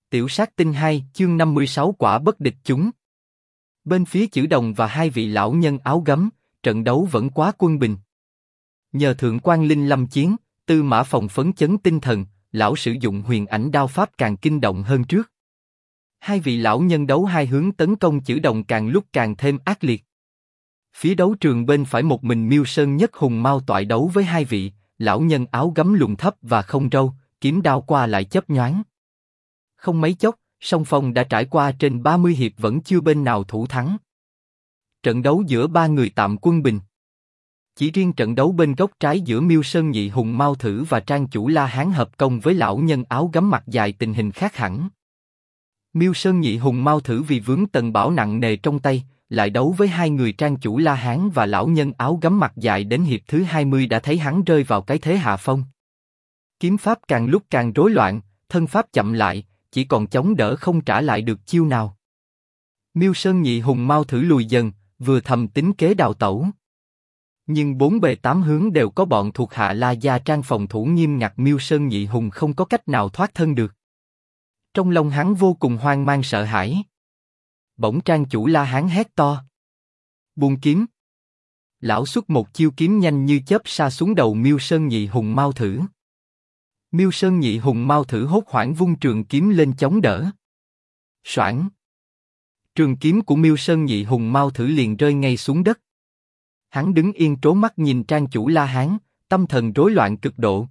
Tiểu sát tinh 2, chương 56 quả bất địch chúng. Bên phía Chử Đồng và hai vị lão nhân áo gấm, trận đấu vẫn quá quân bình. Nhờ thượng quan Linh lâm chiến, Tư Mã Phòng phấn chấn tinh thần, lão sử dụng huyền ảnh đao pháp càng kinh động hơn trước. Hai vị lão nhân đấu hai hướng tấn công Chử Đồng càng lúc càng thêm ác liệt. Phía đấu trường bên phải một mình Miêu Sơn Nhất Hùng Mao toại đấu với hai vị lão nhân áo gấm lùn thấp và không râu, kiếm đao qua lại chớp nhoáng. Không mấy chốc, song phương đã trải qua trên 30 hiệp vẫn chưa bên nào thủ thắng. Trận đấu giữa ba người tạm quân bình. Chỉ riêng trận đấu bên góc trái giữa Miêu Sơn Nhị Hùng Mao Thử và Trang Chủ La Hán hợp công với lão nhân áo gấm mặt dài tình hình khác hẳn. Miêu Sơn Nhị Hùng Mao Thử vì vướng tần bảo nặng nề trong tay, lại đấu với hai người Trang Chủ La Hán và lão nhân áo gấm mặt dài đến hiệp thứ 20 đã thấy hắn rơi vào cái thế hạ phong. Kiếm pháp càng lúc càng rối loạn, thân pháp chậm lại, chỉ còn chống đỡ không trả lại được chiêu nào. Miêu Sơn Nhị Hùng Mao Thử lùi dần, vừa thầm tính kế đào tẩu. Nhưng bốn bề tám hướng đều có bọn thuộc hạ La Gia Trang phòng thủ nghiêm ngặt, Miêu Sơn Nhị Hùng không có cách nào thoát thân được. Trong lòng hắn vô cùng hoang mang sợ hãi. Bỗng Trang Chủ La Hán hét to: buông kiếm! Lão xuất một chiêu kiếm nhanh như chớp sa xuống đầu Miêu Sơn Nhị Hùng Mao Thử. Miêu Sơn Nhị Hùng Mao Thử hốt hoảng vung trường kiếm lên chống đỡ. Soảng! Trường kiếm của Miêu Sơn Nhị Hùng Mao Thử liền rơi ngay xuống đất. Hắn đứng yên trố mắt nhìn Trang Chủ La Hán, tâm thần rối loạn cực độ.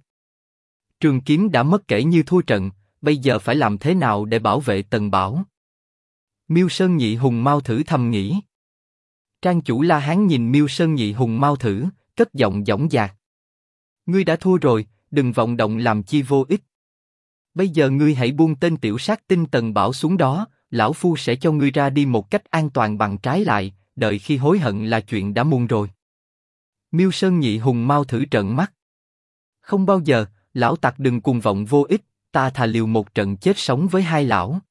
Trường kiếm đã mất kể như thua trận, bây giờ phải làm thế nào để bảo vệ Tần Bảo? Miêu Sơn Nhị Hùng Mao Thử thầm nghĩ. Trang Chủ La Hán nhìn Miêu Sơn Nhị Hùng Mao Thử, cất giọng dõng dạc: ngươi đã thua rồi, đừng vọng động làm chi vô ích. Bây giờ ngươi hãy buông tên tiểu sát tinh Tần Bảo xuống đó, lão phu sẽ cho ngươi ra đi một cách an toàn, bằng trái lại, đợi khi hối hận là chuyện đã muộn rồi. Miêu Sơn Nhị Hùng Mao Thử trợn mắt. Không bao giờ, lão tặc đừng cuồng vọng vô ích, ta thà liều một trận chết sống với hai lão.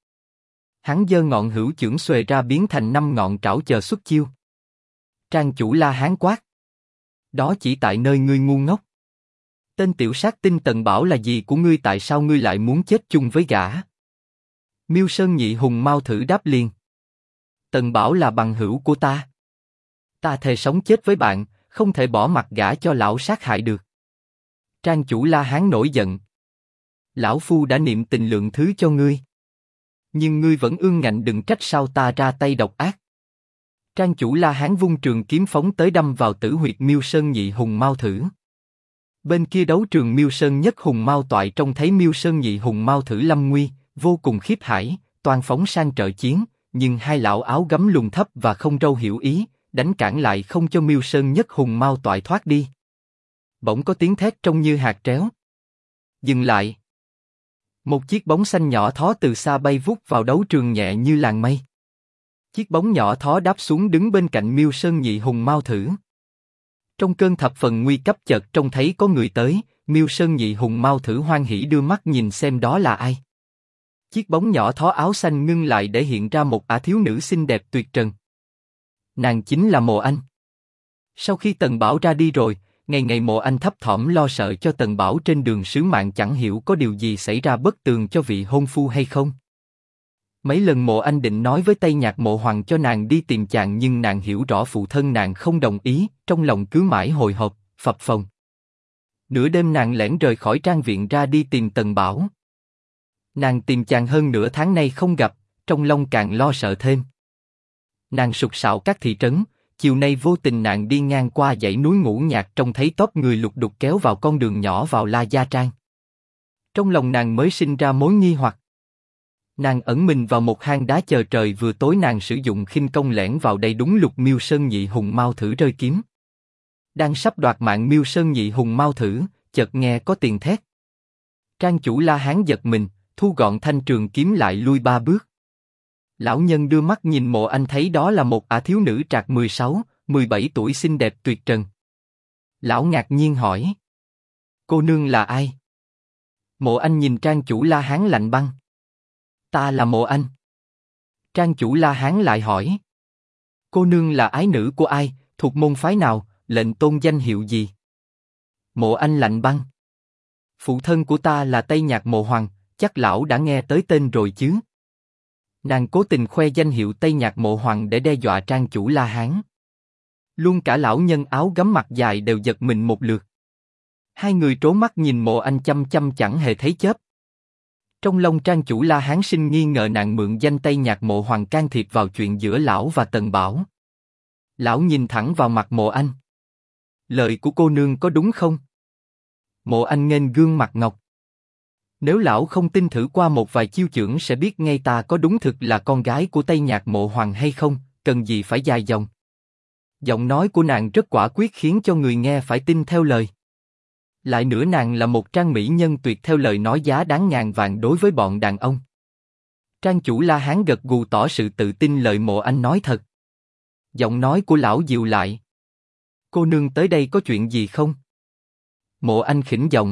Hắn giơ ngọn hữu chưởng xuề ra biến thành 5 ngọn trảo chờ xuất chiêu. Trang Chủ La Hán quát: đó chỉ tại nơi ngươi ngu ngốc. Tên tiểu sát tinh Tần Bảo là gì của ngươi, tại sao ngươi lại muốn chết chung với gã? Miêu Sơn Nhị Hùng Mao Thử đáp liền: Tần Bảo là bằng hữu của ta. Ta thề sống chết với bạn, không thể bỏ mặc gã cho lão sát hại được. Trang Chủ La Hán nổi giận: lão phu đã niệm tình lượng thứ cho ngươi, nhưng ngươi vẫn ương ngạnh, đừng trách sao ta ra tay độc ác. Trang Chủ La Hán vung trường kiếm phóng tới đâm vào tử huyệt Miêu Sơn Nhị Hùng Mao Thử. Bên kia đấu trường Miêu Sơn Nhất Hùng Mao toại trông thấy Miêu Sơn Nhị Hùng Mao Thử lâm nguy, vô cùng khiếp hải, toàn phóng sang trợ chiến, nhưng hai lão áo gấm lùn thấp và không râu hiểu ý, đánh cản lại không cho Miêu Sơn Nhất Hùng Mao toại thoát đi. Bỗng có tiếng thét trông như hạt tréo: dừng lại! Một chiếc bóng xanh nhỏ thó từ xa bay vút vào đấu trường nhẹ như làn mây. Chiếc bóng nhỏ thó đáp xuống đứng bên cạnh Miêu Sơn Nhị Hùng Mao Thử. Trong cơn thập phần nguy cấp chợt trông thấy có người tới, Miêu Sơn Nhị Hùng Mao Thử hoan hỉ đưa mắt nhìn xem đó là ai. Chiếc bóng nhỏ thó áo xanh ngưng lại để hiện ra một ả thiếu nữ xinh đẹp tuyệt trần. Nàng chính là Mộ Anh. Sau khi Tần Bảo ra đi rồi, ngày ngày Mộ Anh thấp thỏm lo sợ cho Tần Bảo trên đường sứ mạng chẳng hiểu có điều gì xảy ra bất tường cho vị hôn phu hay không. Mấy lần Mộ Anh định nói với Tây Nhạc Mộ Hoàng cho nàng đi tìm chàng, nhưng nàng hiểu rõ phụ thân nàng không đồng ý, trong lòng cứ mãi hồi hộp, phập phồng. Nửa đêm nàng lẻn rời khỏi trang viện ra đi tìm Tần Bảo. Nàng tìm chàng hơn nửa tháng nay không gặp, trong lòng càng lo sợ thêm. Nàng sục sạo các thị trấn, chiều nay vô tình nàng đi ngang qua dãy núi Ngũ Nhạc, trông thấy tốp người lục đục kéo vào con đường nhỏ vào La Gia Trang. Trong lòng nàng mới sinh ra mối nghi hoặc. Nàng ẩn mình vào một hang đá chờ trời vừa tối, nàng sử dụng khinh công lẻn vào đây đúng lúc Miêu Sơn Nhị Hùng Mao Thử rơi kiếm. Đang sắp đoạt mạng Miêu Sơn Nhị Hùng Mao Thử, chợt nghe có tiếng thét. Trang Chủ La Hán giật mình, thu gọn thanh trường kiếm lại lui 3 bước. Lão nhân đưa mắt nhìn Mộ Anh thấy đó là một ả thiếu nữ trạc 16, 17 tuổi xinh đẹp tuyệt trần. Lão ngạc nhiên hỏi: cô nương là ai? Mộ Anh nhìn Trang Chủ La Hán lạnh băng: ta là Mộ Anh. Trang Chủ La Hán lại hỏi: cô nương là ái nữ của ai, thuộc môn phái nào, lệnh tôn danh hiệu gì? Mộ Anh lạnh băng: phụ thân của ta là Tây Nhạc Mộ Hoàng, chắc lão đã nghe tới tên rồi chứ. Nàng cố tình khoe danh hiệu Tây Nhạc Mộ Hoàng để đe dọa trang chủ La Hán. Luôn cả lão nhân áo gấm mặt dài đều giật mình một lượt. Hai người trố mắt nhìn Mộ Anh chăm chăm chẳng hề thấy chớp. Trong lòng trang chủ La Hán sinh nghi ngờ nàng mượn danh Tây Nhạc Mộ Hoàng can thiệp vào chuyện giữa lão và Tần Bảo. Lão nhìn thẳng vào mặt Mộ Anh. Lời của cô nương có đúng không? Mộ Anh nghênh gương mặt ngọc. Nếu lão không tin thử qua một vài chiêu chưởng sẽ biết ngay ta có đúng thực là con gái của Tây Nhạc Mộ Hoàng hay không, cần gì phải dài dòng. Giọng nói của nàng rất quả quyết khiến cho người nghe phải tin theo lời. Lại nữa nàng là một trang mỹ nhân tuyệt theo lời nói giá đáng ngàn vàng đối với bọn đàn ông. Trang chủ La Hán gật gù tỏ sự tự tin lời Mộ Anh nói thật. Giọng nói của lão dịu lại. Cô nương tới đây có chuyện gì không? Mộ Anh khỉnh giọng.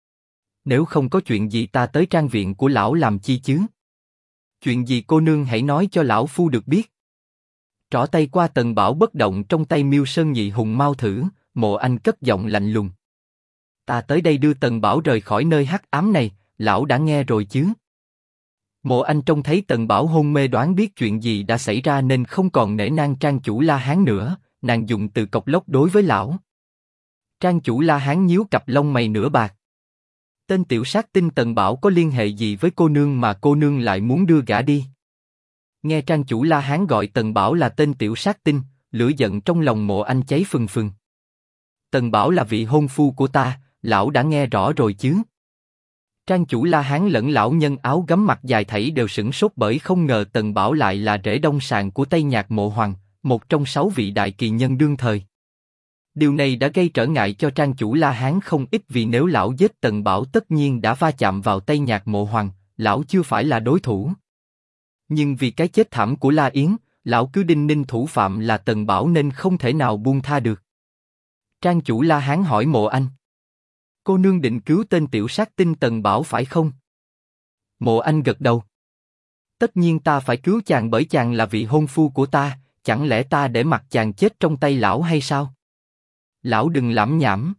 Nếu không có chuyện gì ta tới trang viện của lão làm chi chứ? Chuyện gì cô nương hãy nói cho lão phu được biết. Trỏ tay qua Tần Bảo bất động trong tay Miêu Sơn Nhị Hùng Mao thử, Mộ Anh cất giọng lạnh lùng. Ta tới đây đưa Tần Bảo rời khỏi nơi hắc ám này, lão đã nghe rồi chứ? Mộ Anh trông thấy Tần Bảo hôn mê đoán biết chuyện gì đã xảy ra nên không còn nể nang trang chủ La Hán nữa, nàng dùng từ cộc lốc đối với lão. Trang chủ La Hán nhíu cặp lông mày nửa bạc. Tên tiểu sát tinh Tần Bảo có liên hệ gì với cô nương mà cô nương lại muốn đưa gã đi? Nghe trang chủ La Hán gọi Tần Bảo là tên tiểu sát tinh, lửa giận trong lòng Mộ Anh cháy phừng phừng. Tần Bảo là vị hôn phu của ta, lão đã nghe rõ rồi chứ? Trang chủ La Hán lẫn lão nhân áo gấm mặt dài thảy đều sửng sốt bởi không ngờ Tần Bảo lại là rễ đông sàng của Tây Nhạc Mộ Hoàng, một trong 6 vị đại kỳ nhân đương thời. Điều này đã gây trở ngại cho trang chủ La Hán không ít vì nếu lão giết Tần Bảo tất nhiên đã va chạm vào Tây Nhạc Mộ Hoàng, lão chưa phải là đối thủ. Nhưng vì cái chết thảm của La Yến, lão cứ đinh ninh thủ phạm là Tần Bảo nên không thể nào buông tha được. Trang chủ La Hán hỏi Mộ Anh. Cô nương định cứu tên tiểu sát tinh Tần Bảo phải không? Mộ Anh gật đầu. Tất nhiên ta phải cứu chàng bởi chàng là vị hôn phu của ta, chẳng lẽ ta để mặc chàng chết trong tay lão hay sao? Lão đừng lảm nhảm.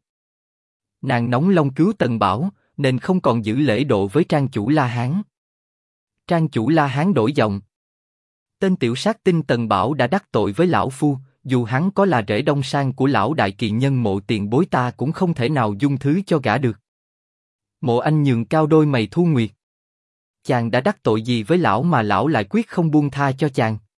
Nàng nóng lòng cứu Tần Bảo, nên không còn giữ lễ độ với trang chủ La Hán. Trang chủ La Hán đổi giọng. Tên tiểu sát tinh Tần Bảo đã đắc tội với lão phu, dù hắn có là rễ đông sang của lão đại kỳ nhân Mộ tiền bối ta cũng không thể nào dung thứ cho gã được. Mộ Anh nhường cao đôi mày thu nguyệt. Chàng đã đắc tội gì với lão mà lão lại quyết không buông tha cho chàng?